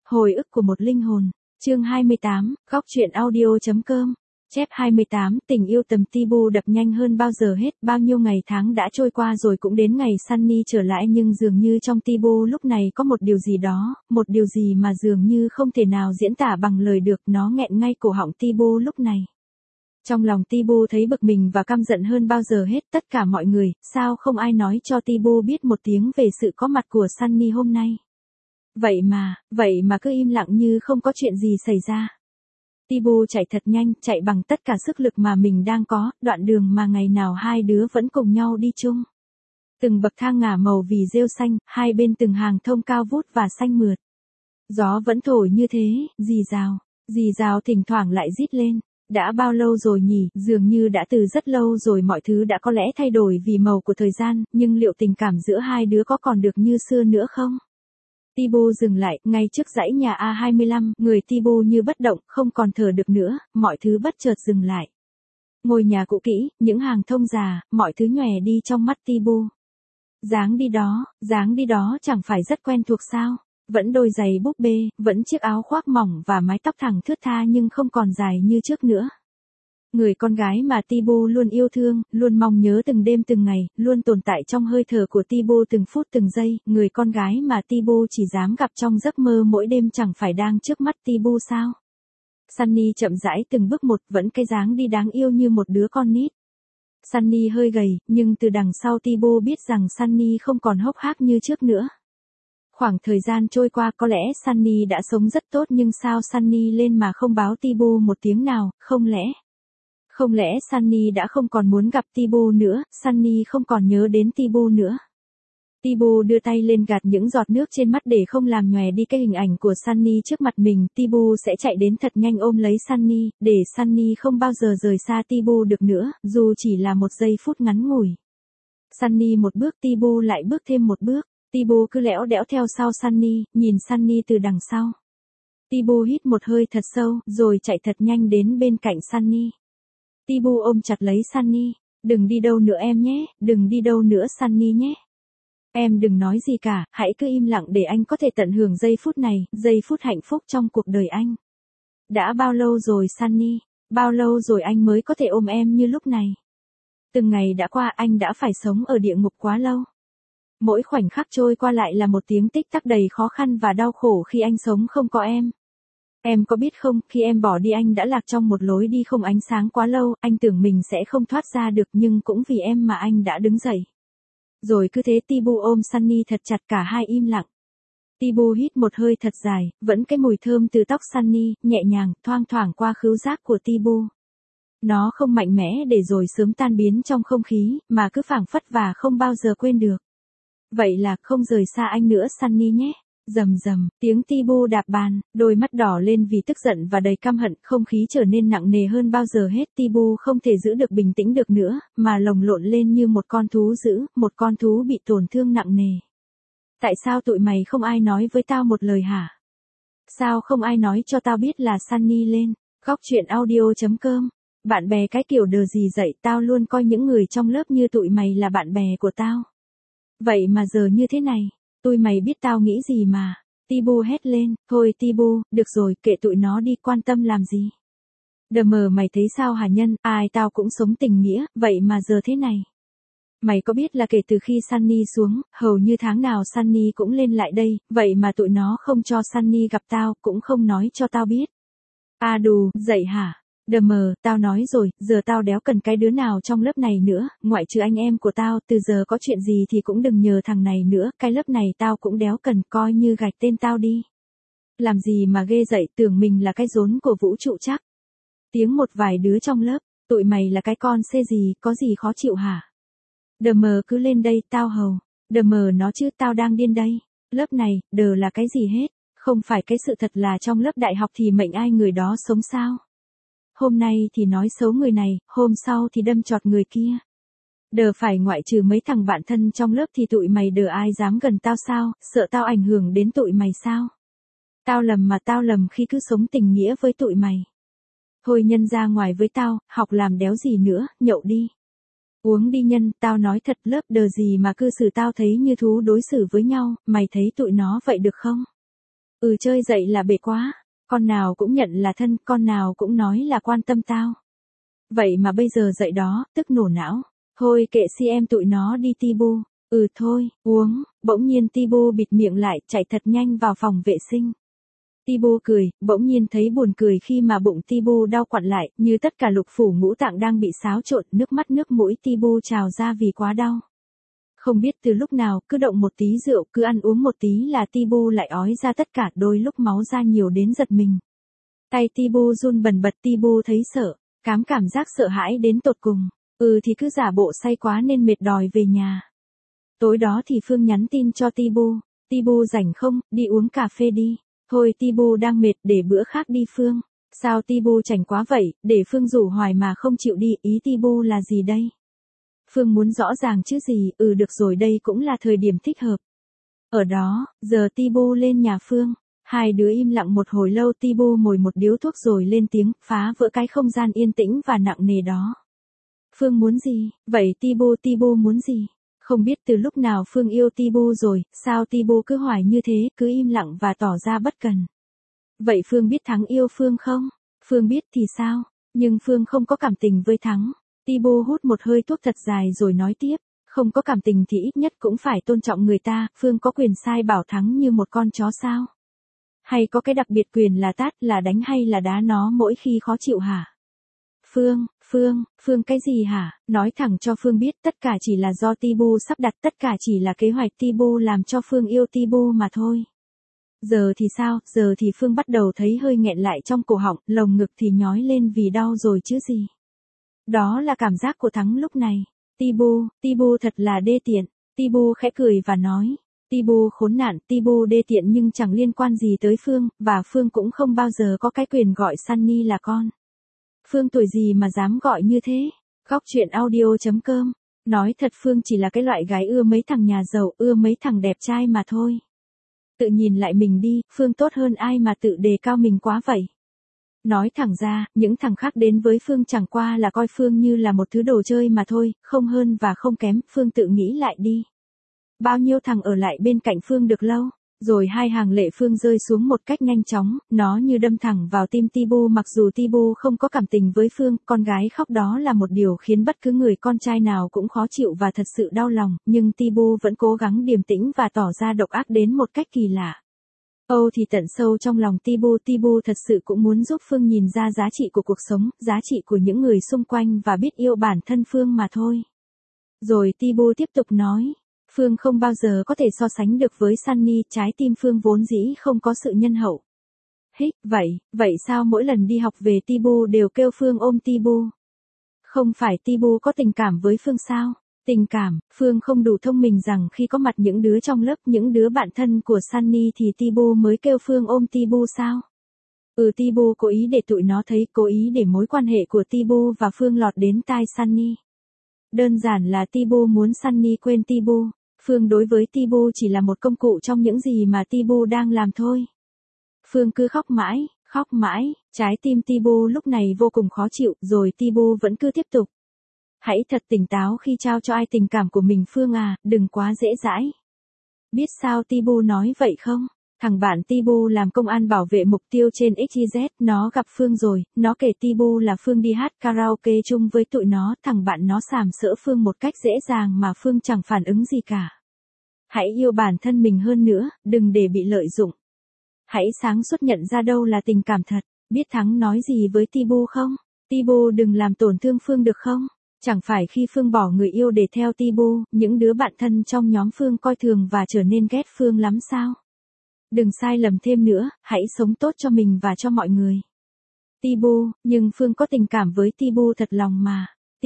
Hồi ức của một linh hồn. Chương 28, góc truyện audio.com. Chép 28, tình yêu tầm Tibu đập nhanh hơn bao giờ hết, bao nhiêu ngày tháng đã trôi qua rồi cũng đến ngày Sunny trở lại nhưng dường như trong Tibu lúc này có một điều gì đó, một điều gì mà dường như không thể nào diễn tả bằng lời được, nó nghẹn ngay cổ họng Tibu lúc này. Trong lòng Tibu thấy bực mình và căm giận hơn bao giờ hết, tất cả mọi người, sao không ai nói cho Tibu biết một tiếng về sự có mặt của Sunny hôm nay. Vậy mà cứ im lặng như không có chuyện gì xảy ra. Tibu chạy thật nhanh, chạy bằng tất cả sức lực mà mình đang có, đoạn đường mà ngày nào hai đứa vẫn cùng nhau đi chung. Từng bậc thang ngả màu vì rêu xanh, hai bên từng hàng thông cao vút và xanh mượt. Gió vẫn thổi như thế, rì rào thỉnh thoảng lại rít lên. Đã bao lâu rồi nhỉ, dường như đã từ rất lâu rồi mọi thứ đã có lẽ thay đổi vì màu của thời gian, nhưng liệu tình cảm giữa hai đứa có còn được như xưa nữa không? Tibu dừng lại, ngay trước dãy nhà A25, người Tibu như bất động, không còn thở được nữa, mọi thứ bất chợt dừng lại. Ngôi nhà cũ kỹ, những hàng thông già, mọi thứ nhòe đi trong mắt Tibu. Dáng đi đó chẳng phải rất quen thuộc sao? Vẫn đôi giày búp bê, vẫn chiếc áo khoác mỏng và mái tóc thẳng thướt tha nhưng không còn dài như trước nữa. Người con gái mà Tibu luôn yêu thương, luôn mong nhớ từng đêm từng ngày, luôn tồn tại trong hơi thở của Tibu từng phút từng giây, người con gái mà Tibu chỉ dám gặp trong giấc mơ mỗi đêm chẳng phải đang trước mắt Tibu sao? Sunny chậm rãi từng bước một, vẫn cái dáng đi đáng yêu như một đứa con nít. Sunny hơi gầy, nhưng từ đằng sau Tibu biết rằng Sunny không còn hốc hác như trước nữa. Khoảng thời gian trôi qua có lẽ Sunny đã sống rất tốt nhưng sao Sunny lên mà không báo Tibu một tiếng nào, không lẽ Sunny đã không còn muốn gặp Tibu nữa, Sunny không còn nhớ đến Tibu nữa. Tibu đưa tay lên gạt những giọt nước trên mắt để không làm nhòe đi cái hình ảnh của Sunny trước mặt mình, Tibu sẽ chạy đến thật nhanh ôm lấy Sunny, để Sunny không bao giờ rời xa Tibu được nữa, dù chỉ là một giây phút ngắn ngủi. Sunny một bước, Tibu lại bước thêm một bước. Tibu cứ lẽo đẽo theo sau Sunny, nhìn Sunny từ đằng sau. Tibu hít một hơi thật sâu, rồi chạy thật nhanh đến bên cạnh Sunny. Tibu ôm chặt lấy Sunny. Đừng đi đâu nữa em nhé, đừng đi đâu nữa Sunny nhé. Em đừng nói gì cả, hãy cứ im lặng để anh có thể tận hưởng giây phút này, giây phút hạnh phúc trong cuộc đời anh. Đã bao lâu rồi Sunny, bao lâu rồi anh mới có thể ôm em như lúc này. Từng ngày đã qua anh đã phải sống ở địa ngục quá lâu. Mỗi khoảnh khắc trôi qua lại là một tiếng tích tắc đầy khó khăn và đau khổ khi anh sống không có em. Em có biết không, khi em bỏ đi anh đã lạc trong một lối đi không ánh sáng quá lâu, anh tưởng mình sẽ không thoát ra được nhưng cũng vì em mà anh đã đứng dậy. Rồi cứ thế Tibu ôm Sunny thật chặt, cả hai im lặng. Tibu hít một hơi thật dài, vẫn cái mùi thơm từ tóc Sunny, nhẹ nhàng, thoang thoảng qua khứu giác của Tibu. Nó không mạnh mẽ để rồi sớm tan biến trong không khí, mà cứ phảng phất và không bao giờ quên được. Vậy là không rời xa anh nữa Sunny nhé. Rầm rầm, tiếng Tibu đạp bàn, đôi mắt đỏ lên vì tức giận và đầy căm hận, không khí trở nên nặng nề hơn bao giờ hết. Tibu không thể giữ được bình tĩnh được nữa, mà lồng lộn lên như một con thú dữ, một con thú bị tổn thương nặng nề. Tại sao tụi mày không ai nói với tao một lời hả? Sao không ai nói cho tao biết là Sunny lên? Góc truyện audio.com. Bạn bè cái kiểu đờ gì dậy, tao luôn coi những người trong lớp như tụi mày là bạn bè của tao. Vậy mà giờ như thế này, tụi mày biết tao nghĩ gì mà. Tibu hét lên, thôi Tibu, được rồi, kệ tụi nó đi, quan tâm làm gì. Đờ mờ mày thấy sao hả Nhân, ai tao cũng sống tình nghĩa, vậy mà giờ thế này. Mày có biết là kể từ khi Sunny xuống, hầu như tháng nào Sunny cũng lên lại đây, vậy mà tụi nó không cho Sunny gặp tao, cũng không nói cho tao biết. À đù, dậy hả? Đờ mờ, tao nói rồi, giờ tao đéo cần cái đứa nào trong lớp này nữa, ngoại trừ anh em của tao, từ giờ có chuyện gì thì cũng đừng nhờ thằng này nữa, cái lớp này tao cũng đéo cần, coi như gạch tên tao đi. Làm gì mà ghê dậy, tưởng mình là cái rốn của vũ trụ chắc. Tiếng một vài đứa trong lớp, tụi mày là cái con xê gì, có gì khó chịu hả? Đờ mờ cứ lên đây, tao hầu. Đờ mờ nó chứ, tao đang điên đây. Lớp này, đờ là cái gì hết, không phải cái sự thật là trong lớp đại học thì mệnh ai người đó sống sao? Hôm nay thì nói xấu người này, hôm sau thì đâm chọt người kia. Đờ phải ngoại trừ mấy thằng bạn thân trong lớp thì tụi mày đờ ai dám gần tao sao, sợ tao ảnh hưởng đến tụi mày sao? Tao lầm khi cứ sống tình nghĩa với tụi mày. Thôi Nhân ra ngoài với tao, học làm đéo gì nữa, nhậu đi. Uống đi Nhân, tao nói thật lớp đờ gì mà cư xử tao thấy như thú đối xử với nhau, mày thấy tụi nó vậy được không? Chơi dậy là bể quá. Con nào cũng nhận là thân, con nào cũng nói là quan tâm tao. Vậy mà bây giờ dậy đó, tức nổ não. Thôi kệ si em tụi nó đi Tibu. Thôi, uống. Bỗng nhiên Tibu bịt miệng lại, chạy thật nhanh vào phòng vệ sinh. Tibu cười, bỗng nhiên thấy buồn cười khi mà bụng Tibu đau quặn lại, như tất cả lục phủ ngũ tạng đang bị xáo trộn, nước mắt nước mũi Tibu trào ra vì quá đau. Không biết từ lúc nào, cứ động một tí rượu, cứ ăn uống một tí là Tibu lại ói ra tất cả, đôi lúc máu ra nhiều đến giật mình. Tay Tibu run bần bật, Tibu thấy sợ, cảm giác sợ hãi đến tột cùng. Thì cứ giả bộ say quá nên mệt đòi về nhà. Tối đó thì Phương nhắn tin cho Tibu rảnh không, đi uống cà phê đi. Thôi Tibu đang mệt, để bữa khác đi Phương. Sao Tibu chảnh quá vậy, để Phương rủ hoài mà không chịu đi, ý Tibu là gì đây? Phương muốn rõ ràng chứ gì, được rồi đây cũng là thời điểm thích hợp. Ở đó, giờ Tibu lên nhà Phương. Hai đứa im lặng một hồi lâu, Tibu mồi một điếu thuốc rồi lên tiếng, phá vỡ cái không gian yên tĩnh và nặng nề đó. Phương muốn gì? Vậy Tibu muốn gì? Không biết từ lúc nào Phương yêu Tibu rồi, sao Tibu cứ hoài như thế, cứ im lặng và tỏ ra bất cần. Vậy Phương biết Thắng yêu Phương không? Phương biết thì sao? Nhưng Phương không có cảm tình với Thắng. Tibu hút một hơi thuốc thật dài rồi nói tiếp, không có cảm tình thì ít nhất cũng phải tôn trọng người ta, Phương có quyền sai bảo Thắng như một con chó sao? Hay có cái đặc biệt quyền là tát, là đánh hay là đá nó mỗi khi khó chịu hả? Phương cái gì hả? Nói thẳng cho Phương biết, tất cả chỉ là do Tibu sắp đặt, tất cả chỉ là kế hoạch Tibu làm cho Phương yêu Tibu mà thôi. Giờ thì sao? Giờ thì Phương bắt đầu thấy hơi nghẹn lại trong cổ họng, lồng ngực thì nhói lên vì đau rồi chứ gì. Đó là cảm giác của Thắng lúc này. Tibu thật là đê tiện. Tibu khẽ cười và nói. Tibu khốn nạn, Tibu đê tiện nhưng chẳng liên quan gì tới Phương, và Phương cũng không bao giờ có cái quyền gọi Sunny là con. Phương tuổi gì mà dám gọi như thế? Góc chuyện audio.com. Nói thật Phương chỉ là cái loại gái ưa mấy thằng nhà giàu, ưa mấy thằng đẹp trai mà thôi. Tự nhìn lại mình đi, Phương tốt hơn ai mà tự đề cao mình quá vậy. Nói thẳng ra, những thằng khác đến với Phương chẳng qua là coi Phương như là một thứ đồ chơi mà thôi, không hơn và không kém, Phương tự nghĩ lại đi. Bao nhiêu thằng ở lại bên cạnh Phương được lâu, rồi hai hàng lệ Phương rơi xuống một cách nhanh chóng, nó như đâm thẳng vào tim Tibu. Mặc dù Tibu không có cảm tình với Phương, con gái khóc đó là một điều khiến bất cứ người con trai nào cũng khó chịu và thật sự đau lòng, nhưng Tibu vẫn cố gắng điềm tĩnh và tỏ ra độc ác đến một cách kỳ lạ. Thì tận sâu trong lòng Tibu thật sự cũng muốn giúp Phương nhìn ra giá trị của cuộc sống, giá trị của những người xung quanh và biết yêu bản thân Phương mà thôi. Rồi Tibu tiếp tục nói, Phương không bao giờ có thể so sánh được với Sunny, trái tim Phương vốn dĩ không có sự nhân hậu. Vậy sao mỗi lần đi học về Tibu đều kêu Phương ôm Tibu? Không phải Tibu có tình cảm với Phương sao? Tình cảm, Phương không đủ thông minh rằng khi có mặt những đứa trong lớp, những đứa bạn thân của Sunny thì Tibu mới kêu Phương ôm Tibu sao? Tibu cố ý để tụi nó thấy, cố ý để mối quan hệ của Tibu và Phương lọt đến tai Sunny. Đơn giản là Tibu muốn Sunny quên Tibu. Phương đối với Tibu chỉ là một công cụ trong những gì mà Tibu đang làm thôi. Phương cứ khóc mãi, trái tim Tibu lúc này vô cùng khó chịu, rồi Tibu vẫn cứ tiếp tục. Hãy thật tỉnh táo khi trao cho ai tình cảm của mình Phương à, đừng quá dễ dãi. Biết sao Tibu nói vậy không? Thằng bạn Tibu làm công an bảo vệ mục tiêu trên XYZ, nó gặp Phương rồi, nó kể Tibu là Phương đi hát karaoke chung với tụi nó, thằng bạn nó sàm sỡ Phương một cách dễ dàng mà Phương chẳng phản ứng gì cả. Hãy yêu bản thân mình hơn nữa, đừng để bị lợi dụng. Hãy sáng suốt nhận ra đâu là tình cảm thật. Biết Thắng nói gì với Tibu không? Tibu đừng làm tổn thương Phương được không? Chẳng phải khi Phương bỏ người yêu để theo Tibu, những đứa bạn thân trong nhóm Phương coi thường và trở nên ghét Phương lắm sao? Đừng sai lầm thêm nữa, hãy sống tốt cho mình và cho mọi người. Nhưng Phương có tình cảm với Tibu thật lòng mà.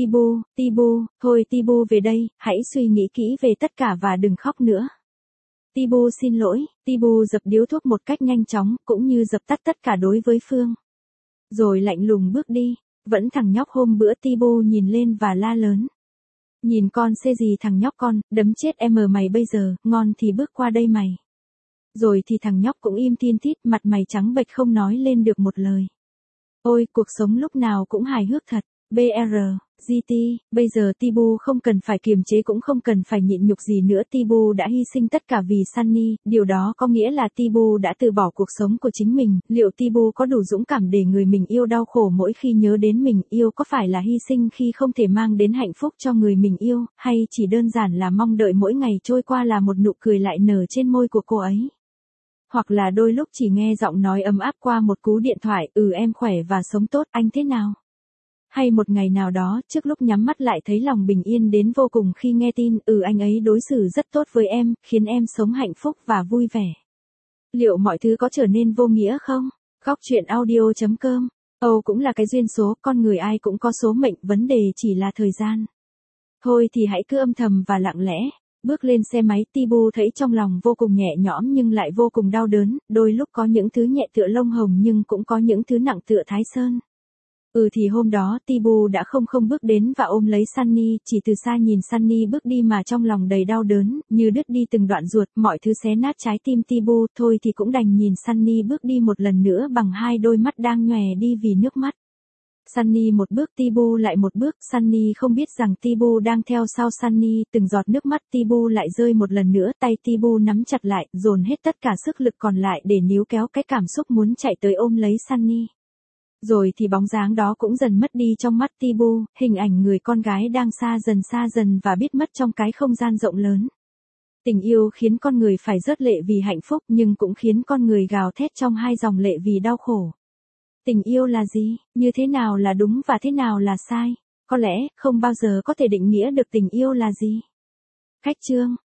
Thôi Tibu về đây, hãy suy nghĩ kỹ về tất cả và đừng khóc nữa. Tibu xin lỗi, Tibu dập điếu thuốc một cách nhanh chóng, cũng như dập tắt tất cả đối với Phương. Rồi lạnh lùng bước đi, vẫn thằng nhóc hôm bữa Tibu nhìn lên và la lớn. Nhìn con xê gì thằng nhóc con, đấm chết em mày bây giờ, ngon thì bước qua đây mày. Rồi thì thằng nhóc cũng im thiên thít, mặt mày trắng bệch không nói lên được một lời. Ôi, cuộc sống lúc nào cũng hài hước thật. BR, GT, bây giờ Tibu không cần phải kiềm chế cũng không cần phải nhịn nhục gì nữa. Tibu đã hy sinh tất cả vì Sunny, điều đó có nghĩa là Tibu đã từ bỏ cuộc sống của chính mình. Liệu Tibu có đủ dũng cảm để người mình yêu đau khổ mỗi khi nhớ đến mình yêu, có phải là hy sinh khi không thể mang đến hạnh phúc cho người mình yêu, hay chỉ đơn giản là mong đợi mỗi ngày trôi qua là một nụ cười lại nở trên môi của cô ấy? Hoặc là đôi lúc chỉ nghe giọng nói ấm áp qua một cú điện thoại, em khỏe và sống tốt, anh thế nào? Hay một ngày nào đó, trước lúc nhắm mắt lại thấy lòng bình yên đến vô cùng khi nghe tin, anh ấy đối xử rất tốt với em, khiến em sống hạnh phúc và vui vẻ. Liệu mọi thứ có trở nên vô nghĩa không? Góc chuyện audio.com. Cũng là cái duyên số, con người ai cũng có số mệnh, vấn đề chỉ là thời gian. Thôi thì hãy cứ âm thầm và lặng lẽ. Bước lên xe máy, Tibu thấy trong lòng vô cùng nhẹ nhõm nhưng lại vô cùng đau đớn, đôi lúc có những thứ nhẹ tựa lông hồng nhưng cũng có những thứ nặng tựa Thái Sơn. Thì hôm đó Tibu đã không bước đến và ôm lấy Sunny, chỉ từ xa nhìn Sunny bước đi mà trong lòng đầy đau đớn, như đứt đi từng đoạn ruột, mọi thứ xé nát trái tim Tibu, thôi thì cũng đành nhìn Sunny bước đi một lần nữa bằng hai đôi mắt đang nhòe đi vì nước mắt. Sunny một bước, Tibu lại một bước, Sunny không biết rằng Tibu đang theo sau Sunny, từng giọt nước mắt Tibu lại rơi một lần nữa, tay Tibu nắm chặt lại, dồn hết tất cả sức lực còn lại để níu kéo cái cảm xúc muốn chạy tới ôm lấy Sunny. Rồi thì bóng dáng đó cũng dần mất đi trong mắt Tibu, hình ảnh người con gái đang xa dần và biết mất trong cái không gian rộng lớn. Tình yêu khiến con người phải rớt lệ vì hạnh phúc nhưng cũng khiến con người gào thét trong hai dòng lệ vì đau khổ. Tình yêu là gì? Như thế nào là đúng và thế nào là sai? Có lẽ, không bao giờ có thể định nghĩa được tình yêu là gì. Khách chương.